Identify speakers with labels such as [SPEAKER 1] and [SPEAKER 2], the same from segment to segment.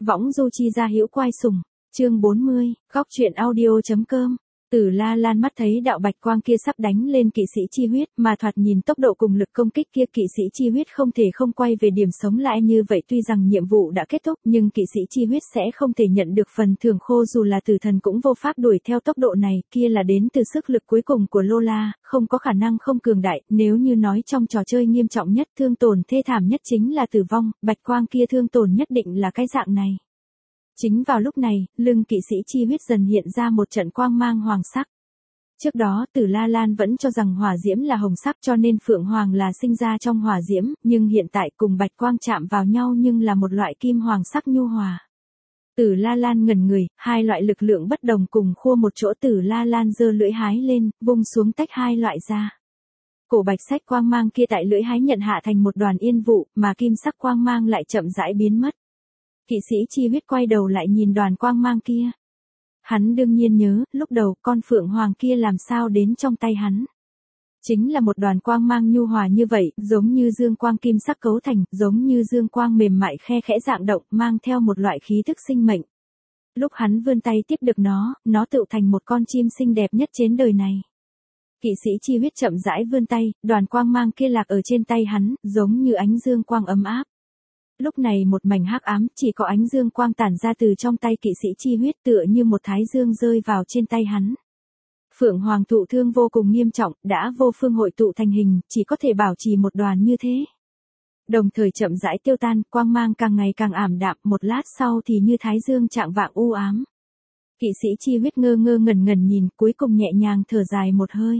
[SPEAKER 1] Võng du chi ra hữu quai sùng, chương 40, góc truyện audio.com. Tử La Lan mắt thấy đạo bạch quang kia sắp đánh lên kỵ sĩ chi huyết, mà thoạt nhìn tốc độ cùng lực công kích kia kỵ sĩ chi huyết không thể không quay về điểm sống lại như vậy. Tuy rằng nhiệm vụ đã kết thúc nhưng kỵ sĩ chi huyết sẽ không thể nhận được phần thưởng khô, dù là tử thần cũng vô pháp đuổi theo tốc độ này, kia là đến từ sức lực cuối cùng của Lola, không có khả năng không cường đại. Nếu như nói trong trò chơi nghiêm trọng nhất, thương tổn thê thảm nhất chính là tử vong, bạch quang kia thương tổn nhất định là cái dạng này. Chính vào lúc này, lưng kỵ sĩ chi huyết dần hiện ra một trận quang mang hoàng sắc. Trước đó Tử La Lan vẫn cho rằng hỏa diễm là hồng sắc cho nên Phượng Hoàng là sinh ra trong hỏa diễm, nhưng hiện tại cùng bạch quang chạm vào nhau nhưng là một loại kim hoàng sắc nhu hòa. Tử La Lan ngẩn người, hai loại lực lượng bất đồng cùng khua một chỗ. Tử La Lan giơ lưỡi hái lên, vung xuống tách hai loại ra. Cổ bạch sắc quang mang kia tại lưỡi hái nhận hạ thành một đoàn yên vụ, mà kim sắc quang mang lại chậm rãi biến mất. Kỵ sĩ chi huyết quay đầu lại nhìn đoàn quang mang kia. Hắn đương nhiên nhớ, lúc đầu con phượng hoàng kia làm sao đến trong tay hắn. Chính là một đoàn quang mang nhu hòa như vậy, giống như dương quang kim sắc cấu thành, giống như dương quang mềm mại khe khẽ dạng động, mang theo một loại khí thức sinh mệnh. Lúc hắn vươn tay tiếp được nó tựu thành một con chim xinh đẹp nhất trên đời này. Kỵ sĩ chi huyết chậm rãi vươn tay, đoàn quang mang kia lạc ở trên tay hắn, giống như ánh dương quang ấm áp. Lúc này một mảnh hắc ám, chỉ có ánh dương quang tản ra từ trong tay kỵ sĩ chi huyết, tựa như một thái dương rơi vào trên tay hắn. Phượng Hoàng thụ thương vô cùng nghiêm trọng, đã vô phương hội tụ thành hình, chỉ có thể bảo trì một đoàn như thế. Đồng thời chậm rãi tiêu tan, quang mang càng ngày càng ảm đạm, một lát sau thì như thái dương chạng vạng u ám. Kỵ sĩ chi huyết ngơ ngơ ngẩn ngẩn nhìn, cuối cùng nhẹ nhàng thở dài một hơi.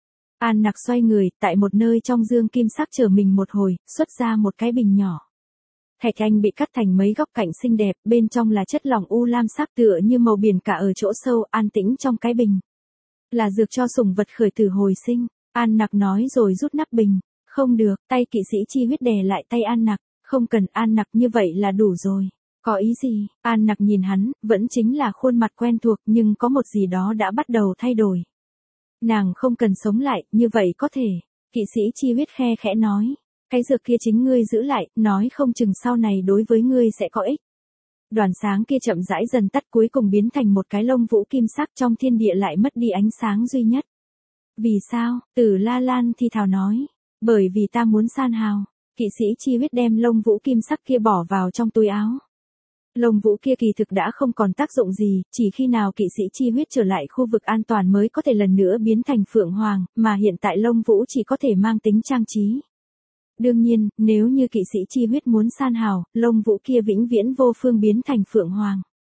[SPEAKER 1] An Nặc xoay người, tại một nơi trong dương kim sắc chờ mình một hồi, xuất ra một cái bình nhỏ. Thạch anh bị cắt thành mấy góc cạnh xinh đẹp, bên trong là chất lỏng u lam sắc tựa như màu biển cả ở chỗ sâu, an tĩnh trong cái bình. Là dược cho sủng vật khởi tử hồi sinh, An Nặc nói rồi rút nắp bình. Không được, tay kỵ sĩ chi huyết đè lại tay An Nặc, không cần An Nặc như vậy là đủ rồi. Có ý gì? An Nặc nhìn hắn, vẫn chính là khuôn mặt quen thuộc nhưng có một gì đó đã bắt đầu thay đổi. Nàng không cần sống lại, như vậy có thể. Kỵ sĩ chi huyết khe khẽ nói. Cái dược kia chính ngươi giữ lại, nói không chừng sau này đối với ngươi sẽ có ích. Đoàn sáng kia chậm rãi dần tắt, cuối cùng biến thành một cái lông vũ kim sắc, trong thiên địa lại mất đi ánh sáng duy nhất. Vì sao? Tử La Lan thì thào nói. Bởi vì ta muốn san hào. Kỵ sĩ chi huyết đem lông vũ kim sắc kia bỏ vào trong túi áo. Lông vũ kia kỳ thực đã không còn tác dụng gì, chỉ khi nào kỵ sĩ chi huyết trở lại khu vực an toàn mới có thể lần nữa biến thành phượng hoàng, mà hiện tại lông vũ chỉ có thể mang tính trang trí. Đương nhiên, nếu như kỵ sĩ chi huyết muốn san hào, lông vũ kia vĩnh viễn vô phương biến thành phượng hoàng.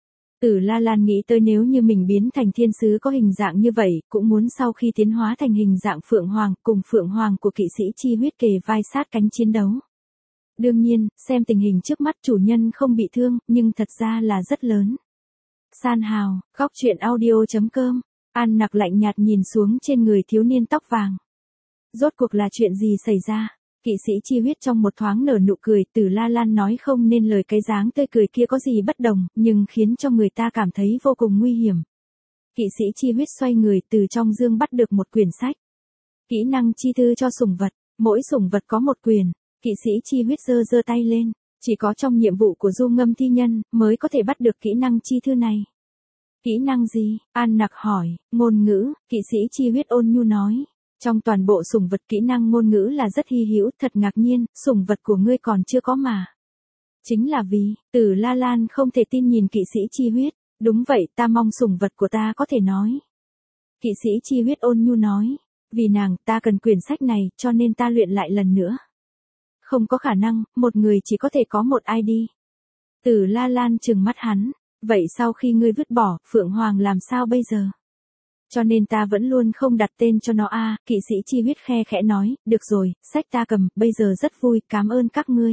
[SPEAKER 1] Tử La Lan nghĩ tới nếu như mình biến thành thiên sứ có hình dạng như vậy, cũng muốn sau khi tiến hóa thành hình dạng phượng hoàng, cùng phượng hoàng của kỵ sĩ chi huyết kề vai sát cánh chiến đấu. Đương nhiên, xem tình hình trước mắt chủ nhân không bị thương, nhưng thật ra là rất lớn. San hào, góc truyện audio.com. An Nặc lạnh nhạt nhìn xuống trên người thiếu niên tóc vàng. Rốt cuộc là chuyện gì xảy ra? Kỵ sĩ chi huyết trong một thoáng nở nụ cười. Tử La Lan nói không nên lời, cái dáng tươi cười kia có gì bất đồng, nhưng khiến cho người ta cảm thấy vô cùng nguy hiểm. Kỵ sĩ chi huyết xoay người, từ trong dương bắt được một quyển sách. Kỹ năng chi thư cho sủng vật, mỗi sủng vật có một quyển. Kỵ sĩ chi huyết giơ tay lên, chỉ có trong nhiệm vụ của Du Ngâm thi nhân mới có thể bắt được kỹ năng chi thư này. Kỹ năng gì? An Nặc hỏi. Ngôn ngữ, kỵ sĩ chi huyết ôn nhu nói. Trong toàn bộ sủng vật kỹ năng ngôn ngữ là rất hy hữu, thật ngạc nhiên, sủng vật của ngươi còn chưa có mà. Chính là vì, Tử La Lan không thể tin nhìn kỵ sĩ chi huyết. Đúng vậy, ta mong sủng vật của ta có thể nói. Kỵ sĩ chi huyết ôn nhu nói. Vì nàng, ta cần quyển sách này, cho nên ta luyện lại lần nữa. Không có khả năng, một người chỉ có thể có một ID. Tử La Lan trừng mắt hắn. Vậy sau khi ngươi vứt bỏ, Phượng Hoàng làm sao bây giờ? Cho nên ta vẫn luôn không đặt tên cho nó a. Kỵ sĩ chi huyết khe khẽ nói. Được rồi, sách ta cầm, bây giờ rất vui, cảm ơn các ngươi.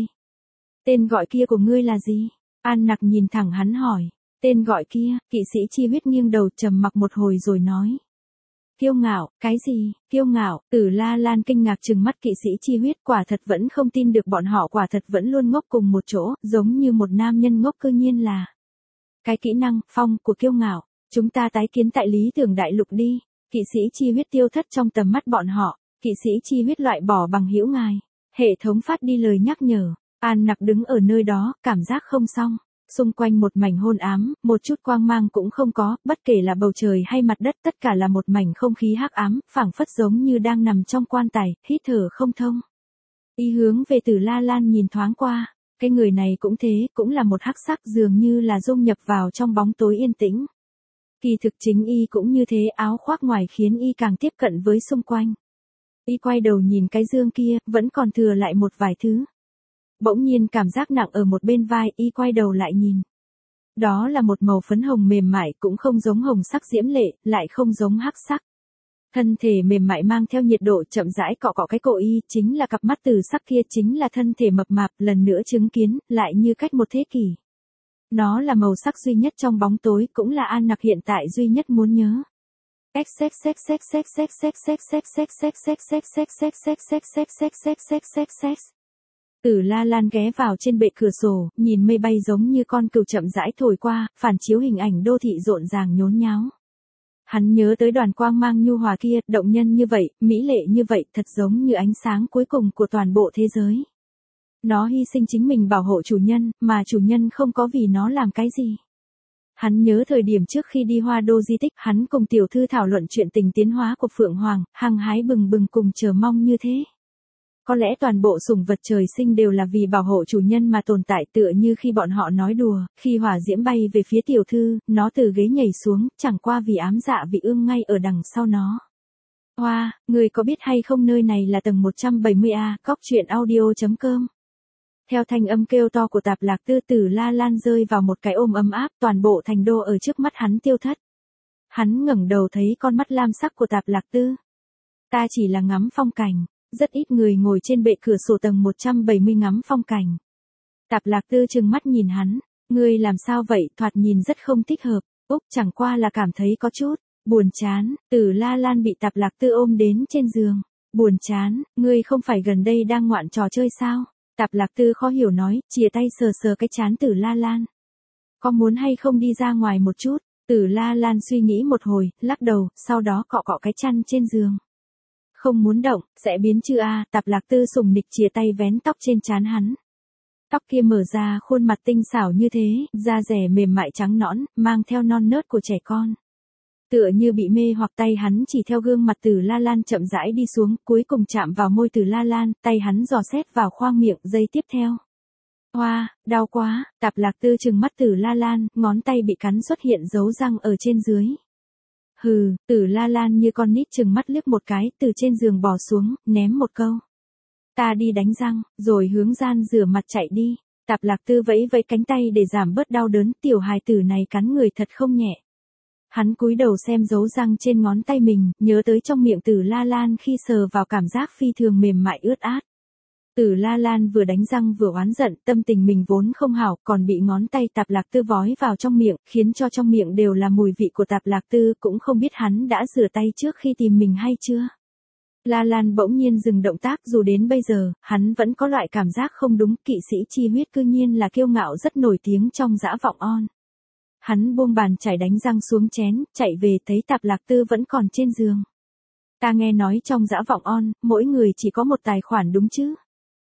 [SPEAKER 1] Tên gọi kia của ngươi là gì? An Nặc nhìn thẳng hắn hỏi. Tên gọi kia, kỵ sĩ chi huyết nghiêng đầu trầm mặc một hồi rồi nói. Kiêu ngạo, cái gì? Kiêu ngạo? Tử La Lan kinh ngạc trừng mắt kỵ sĩ chi huyết, quả thật vẫn không tin được bọn họ quả thật vẫn luôn ngốc cùng một chỗ, giống như một nam nhân ngốc cư nhiên là. Cái kỹ năng, phong, của kiêu ngạo, chúng ta tái kiến tại lý tưởng đại lục đi. Kỵ sĩ chi huyết tiêu thất trong tầm mắt bọn họ, kỵ sĩ chi huyết loại bỏ bằng hữu ngài. Hệ thống phát đi lời nhắc nhở, An Nặc đứng ở nơi đó, cảm giác không xong. xung quanh một mảnh hôn ám, một chút quang mang cũng không có, bất kể là bầu trời hay mặt đất, tất cả là một mảnh không khí hắc ám, phảng phất giống như đang nằm trong quan tài, hít thở không thông. Y hướng về Tử La Lan nhìn thoáng qua, cái người này cũng thế, cũng là một hắc sắc, dường như là dung nhập vào trong bóng tối yên tĩnh. Kỳ thực chính y cũng như thế, áo khoác ngoài khiến y càng tiếp cận với xung quanh. Y quay đầu nhìn cái dương kia, vẫn còn thừa lại một vài thứ. Bỗng nhiên cảm giác nặng ở một bên vai, y quay đầu lại nhìn. Đó là một màu phấn hồng mềm mại, cũng không giống hồng sắc diễm lệ, lại không giống hắc sắc. Thân thể mềm mại mang theo nhiệt độ chậm rãi cọ cọ cái cổ y, chính là cặp mắt từ sắc kia, chính là thân thể mập mạp, lần nữa chứng kiến, lại như cách một thế kỷ. Nó là màu sắc duy nhất trong bóng tối, cũng là An Nặc hiện tại duy nhất muốn nhớ. Tử La Lan ghé vào trên bệ cửa sổ, nhìn mây bay giống như con cừu chậm rãi thổi qua, phản chiếu hình ảnh đô thị rộn ràng nhốn nháo. Hắn nhớ tới đoàn quang mang nhu hòa kia, động nhân như vậy, mỹ lệ như vậy, thật giống như ánh sáng cuối cùng của toàn bộ thế giới. Nó hy sinh chính mình bảo hộ chủ nhân, mà chủ nhân không có vì nó làm cái gì. Hắn nhớ thời điểm trước khi đi Hoa Đô di tích, hắn cùng tiểu thư thảo luận chuyện tình tiến hóa của Phượng Hoàng, hăng hái bừng bừng cùng chờ mong như thế. Có lẽ toàn bộ sủng vật trời sinh đều là vì bảo hộ chủ nhân mà tồn tại, tựa như khi bọn họ nói đùa, khi hỏa diễm bay về phía tiểu thư, nó từ ghế nhảy xuống, chẳng qua vì ám dạ vị ương ngay ở đằng sau nó. Hoa, người có biết hay không nơi này là tầng 170A, coctruyện.audio.com. Theo thanh âm kêu to của Tạp Lạc Tư, Tử La Lan rơi vào một cái ôm ấm áp, toàn bộ thành đô ở trước mắt hắn tiêu thất. Hắn ngẩng đầu thấy con mắt lam sắc của Tạp Lạc Tư. Ta chỉ là ngắm phong cảnh. Rất ít người ngồi trên bệ cửa sổ tầng 170 ngắm phong cảnh. Tạp Lạc Tư trừng mắt nhìn hắn, ngươi làm sao vậy, thoạt nhìn rất không thích hợp. Úc chẳng qua là cảm thấy có chút buồn chán. Tử La Lan bị Tạp Lạc Tư ôm đến trên giường. Buồn chán, ngươi không phải gần đây đang ngoạn trò chơi sao? Tạp Lạc Tư khó hiểu nói, chìa tay sờ sờ cái trán Tử La Lan. Có muốn hay không đi ra ngoài một chút? Tử La Lan suy nghĩ một hồi, lắc đầu, sau đó cọ cọ cái chăn trên giường. Không muốn động, sẽ biến chứ a. Tạp Lạc Tư sùng nịch chìa tay vén tóc trên trán hắn. Tóc kia mở ra, khuôn mặt tinh xảo như thế, da dẻ mềm mại trắng nõn, mang theo non nớt của trẻ con. Tựa như bị mê hoặc, tay hắn chỉ theo gương mặt Tử La Lan chậm rãi đi xuống, cuối cùng chạm vào môi Tử La Lan, tay hắn dò xét vào khoang miệng, giây tiếp theo. Hoa, đau quá. Tạp Lạc Tư trừng mắt Tử La Lan, ngón tay bị cắn xuất hiện dấu răng ở trên dưới. Hừ, Tử La Lan như con nít trừng mắt liếc một cái, từ trên giường bò xuống, ném một câu. Ta đi đánh răng, rồi hướng gian rửa mặt chạy đi. Tạp Lạc Tư vẫy vẫy cánh tay để giảm bớt đau đớn, tiểu hài tử này cắn người thật không nhẹ. Hắn cúi đầu xem dấu răng trên ngón tay mình, nhớ tới trong miệng Tử La Lan khi sờ vào cảm giác phi thường mềm mại ướt át. Tử La Lan vừa đánh răng vừa oán giận, tâm tình mình vốn không hảo, còn bị ngón tay Tạp Lạc Tư vói vào trong miệng, khiến cho trong miệng đều là mùi vị của Tạp Lạc Tư, cũng không biết hắn đã rửa tay trước khi tìm mình hay chưa. La Lan bỗng nhiên dừng động tác, dù đến bây giờ, hắn vẫn có loại cảm giác không đúng, kỵ sĩ Chi Huyết cư nhiên là kiêu ngạo rất nổi tiếng trong dã vọng on. Hắn buông bàn chải đánh răng xuống chén, chạy về thấy Tạp Lạc Tư vẫn còn trên giường. Ta nghe nói trong dã vọng on, mỗi người chỉ có một tài khoản đúng chứ?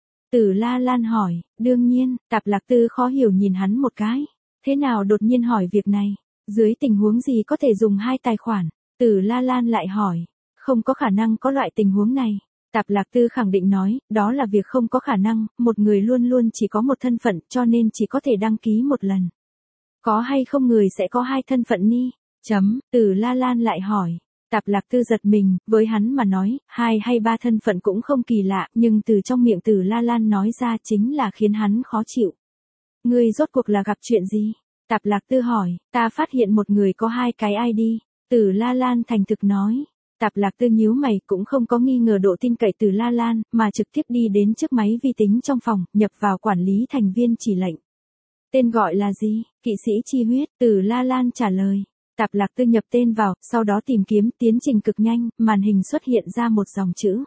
[SPEAKER 1] Tử La Lan hỏi, đương nhiên. Tạp Lạc Tư khó hiểu nhìn hắn một cái. Thế nào đột nhiên hỏi việc này? Dưới tình huống gì có thể dùng hai tài khoản? Tử La Lan lại hỏi, không có khả năng có loại tình huống này. Tạp Lạc Tư khẳng định nói, đó là việc không có khả năng, một người luôn luôn chỉ có một thân phận, cho nên chỉ có thể đăng ký một lần. Có hay không người sẽ có hai thân phận ni? Tử La Lan lại hỏi. Tạp Lạc Tư giật mình, với hắn mà nói, hai hay ba thân phận cũng không kỳ lạ, nhưng từ trong miệng Tử La Lan nói ra chính là khiến hắn khó chịu. Ngươi rốt cuộc là gặp chuyện gì? Tạp Lạc Tư hỏi, ta phát hiện một người có hai cái ID. Tử La Lan thành thực nói. Tạp Lạc Tư nhíu mày, cũng không có nghi ngờ độ tin cậy Tử La Lan, mà trực tiếp đi đến trước máy vi tính trong phòng, nhập vào quản lý thành viên chỉ lệnh. Tên gọi là gì? Kỵ sĩ Chi Huyết. Tử La Lan trả lời. Tạp Lạc Tư nhập tên vào, sau đó tìm kiếm, tiến trình cực nhanh, màn hình xuất hiện ra một dòng chữ.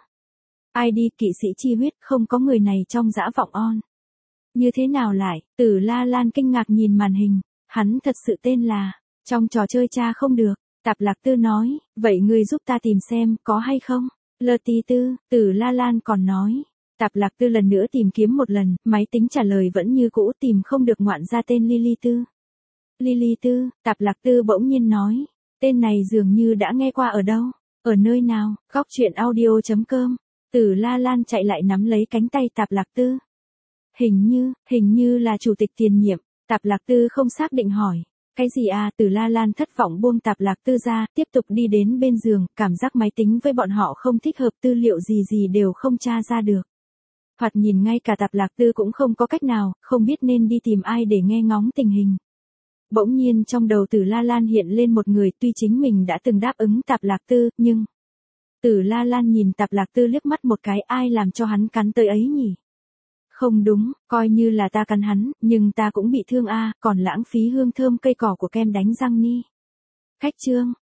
[SPEAKER 1] ID Kỵ sĩ Chi Huyết, không có người này trong dã vọng on. Như thế nào lại? Tử La Lan kinh ngạc nhìn màn hình, hắn thật sự tên là, trong trò chơi tra không được. Tạp Lạc Tư nói, vậy ngươi giúp ta tìm xem, có hay không? Lờ tí tư, Tử La Lan còn nói, Tạp Lạc Tư lần nữa tìm kiếm một lần, máy tính trả lời vẫn như cũ, tìm không được ngoạn gia tên Lily Tư. Lily Tư, Tạp Lạc Tư bỗng nhiên nói. Tên này dường như đã nghe qua ở đâu, ở nơi nào, góc chuyện audio.com. Tử La Lan chạy lại nắm lấy cánh tay Tạp Lạc Tư. Hình như là chủ tịch tiền nhiệm, Tạp Lạc Tư không xác định hỏi. Cái gì à? Tử La Lan thất vọng buông Tạp Lạc Tư ra, tiếp tục đi đến bên giường, cảm giác máy tính với bọn họ không thích hợp, tư liệu gì đều không tra ra được. Thoạt nhìn ngay cả Tạp Lạc Tư cũng không có cách nào, không biết nên đi tìm ai để nghe ngóng tình hình. Bỗng nhiên trong đầu Tử La Lan hiện lên một người, tuy chính mình đã từng đáp ứng Tạp Lạc Tư, nhưng... Tử La Lan nhìn Tạp Lạc Tư liếc mắt một cái, ai làm cho hắn cắn tới ấy nhỉ? Không đúng, coi như là ta cắn hắn, nhưng ta cũng bị thương a, còn lãng phí hương thơm cây cỏ của kem đánh răng ni. Khách trương,